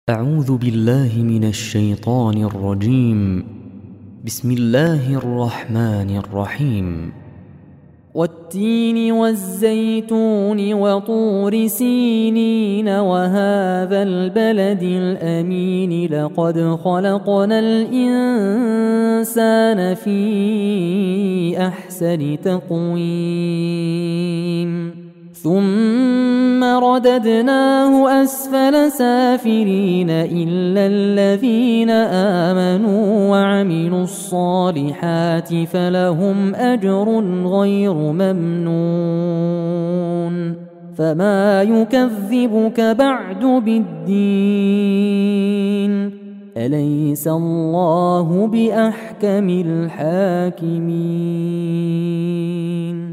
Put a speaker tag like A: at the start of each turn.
A: أعوذ بالله من الشيطان الرجيم. بسم الله الرحمن الرحيم.
B: والتين والزيتون وطور سينين وهذا البلد الأمين لقد خلقنا الإنسان في أحسن تقويم ثم رددناه أسفل سافلين إلا الذين آمنوا وعملوا الصالحات فلهم أجر غير ممنون فما يكذبك بعد بالدين أليس الله بأحكم الحاكمين.